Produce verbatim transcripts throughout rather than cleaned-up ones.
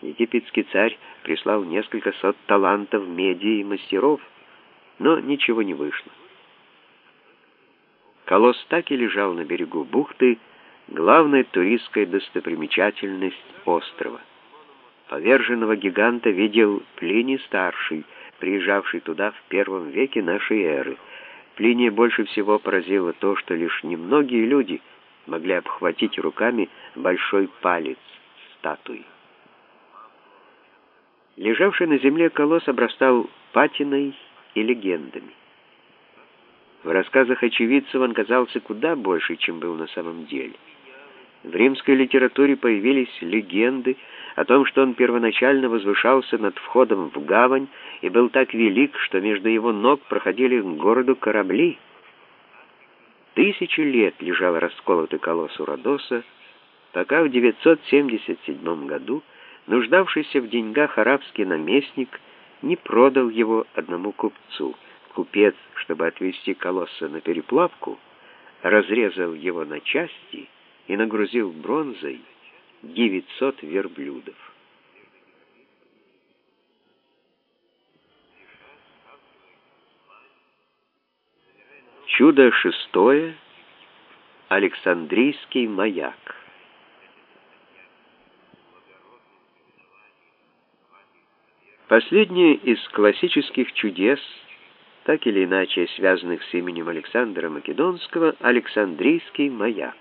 Египетский царь прислал несколько сот талантов меди и мастеров, но ничего не вышло. Колосс так и лежал на берегу бухты, главная туристская достопримечательность острова. Поверженного гиганта видел Плиний Старший, приезжавший туда в первом веке нашей эры. Плиния больше всего поразило то, что лишь немногие люди могли обхватить руками большой палец статуи. Лежавший на земле колосс обрастал патиной и легендами. В рассказах очевидцев он казался куда больше, чем был на самом деле. В римской литературе появились легенды о том, что он первоначально возвышался над входом в гавань и был так велик, что между его ног проходили к городу корабли. Тысячи лет лежал расколотый колосс у Родоса, пока в девятьсот семьдесят седьмом году нуждавшийся в деньгах арабский наместник не продал его одному купцу. Купец, чтобы отвезти колосса на переплавку, разрезал его на части и нагрузил бронзой девятьсот верблюдов. Чудо шестое. Александрийский маяк. Последнее из классических чудес, так или иначе связанных с именем Александра Македонского, Александрийский маяк.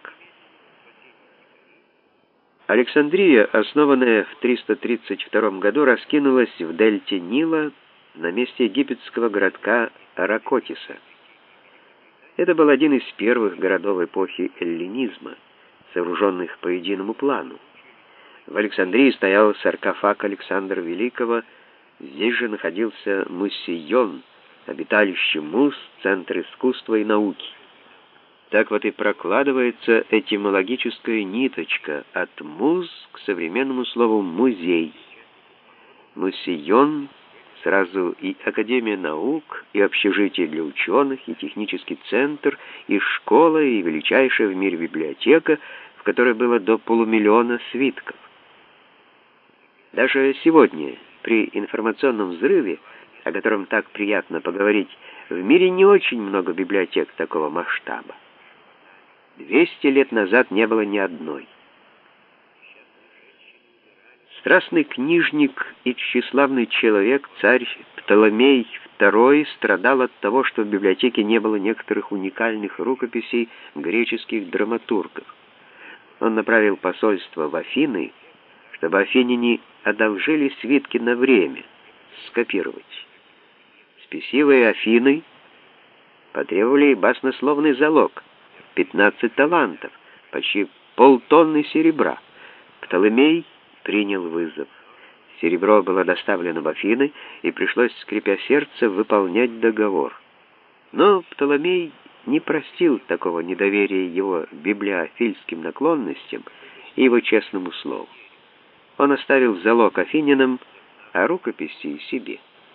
Александрия, основанная в триста тридцать втором году, раскинулась в дельте Нила на месте египетского городка Ракотиса. Это был один из первых городов эпохи эллинизма, сооруженных по единому плану. В Александрии стоял саркофаг Александра Великого, здесь же находился Мусейон, обиталище Мус, центр искусства и науки. Так вот и прокладывается этимологическая ниточка от Мус к современному слову «музей». Мусейон — сразу и Академия наук, и общежитие для ученых, и технический центр, и школа, и величайшая в мире библиотека, в которой было до полумиллиона свитков. Даже сегодня, при информационном взрыве, о котором так приятно поговорить, в мире не очень много библиотек такого масштаба. Двести лет назад не было ни одной. Страстный книжник и тщеславный человек, царь Птоломей второй, страдал от того, что в библиотеке не было некоторых уникальных рукописей греческих драматургов. Он направил посольство в Афины, чтобы афиняне одолжили свитки на время, скопировать. Спесивые Афины потребовали баснословный залог — пятнадцать талантов, почти полтонны серебра. Птолемей принял вызов. Серебро было доставлено в Афины, и пришлось, скрипя сердце, выполнять договор. Но Птолемей не простил такого недоверия его библиофильским наклонностям и его честному слову. Он оставил залог афинянам, а рукописи себе.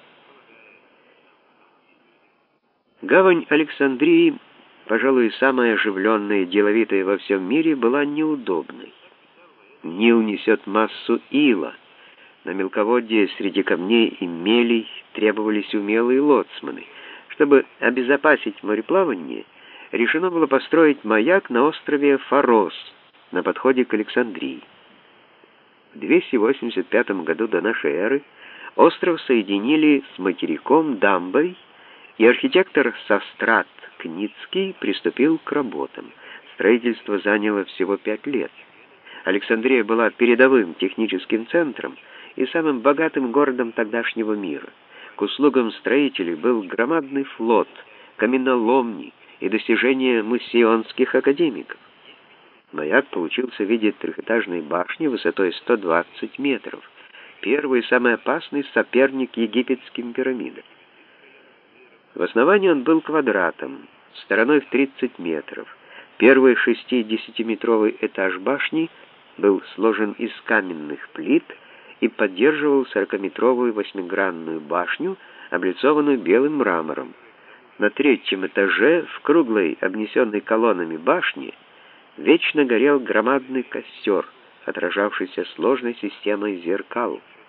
Гавань Александрии, пожалуй, самая оживленная и деловитая во всем мире, была неудобной. Нил несет массу ила. На мелководье среди камней и мелей требовались умелые лоцманы. Чтобы обезопасить мореплавание, решено было построить маяк на острове Фарос, на подходе к Александрии. В двести восемьдесят пятом году до нашей эры остров соединили с материком дамбой, и архитектор Сострат Кницкий приступил к работам. Строительство заняло всего пять лет. Александрия была передовым техническим центром и самым богатым городом тогдашнего мира. К услугам строителей был громадный флот, каменоломни и достижения муссионских академиков. Маяк получился в виде трехэтажной башни высотой сто двадцать метров, первый и самый опасный соперник египетским пирамидам. В основании он был квадратом, стороной в тридцать метров. Первый шестидесятиметровый этаж башни был сложен из каменных плит и поддерживал сорокаметровую восьмигранную башню, облицованную белым мрамором. На третьем этаже, в круглой, обнесенной колоннами башне, вечно горел громадный костер, отражавшийся сложной системой зеркал.